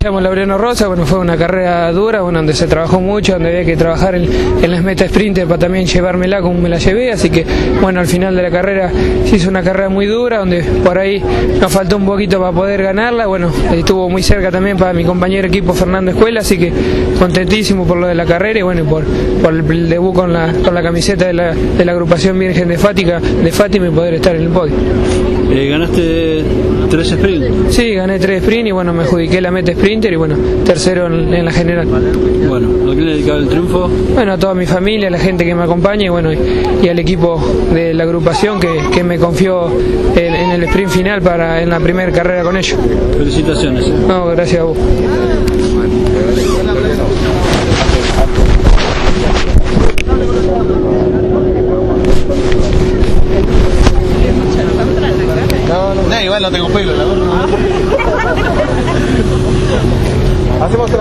Me llamo Laureano Rosa, bueno, fue una carrera dura, bueno, donde se trabajó mucho, donde había que trabajar en las metas sprinter para también llevármela como me la llevé, así que bueno, al final de la carrera se hizo una carrera muy dura, donde por ahí nos faltó un poquito para poder ganarla, bueno, estuvo muy cerca también para mi compañero de equipo Fernando Escuela, así que contentísimo por lo de la carrera y bueno, por el debut con la camiseta de la agrupación Virgen de Fátima y poder estar en el podio. ¿Ganaste 3 sprints? Sí, gané 3 sprints y bueno, me adjudiqué la meta sprinter y bueno, tercero en la general. Bueno, ¿a quién le dedicaba el triunfo? Bueno, a toda mi familia, a la gente que me acompaña y bueno, y al equipo de la agrupación que me confió en el sprint final en la primera carrera con ellos. Felicitaciones. No, gracias a vos. No, igual no tengo pelo, la verdad. Hacemos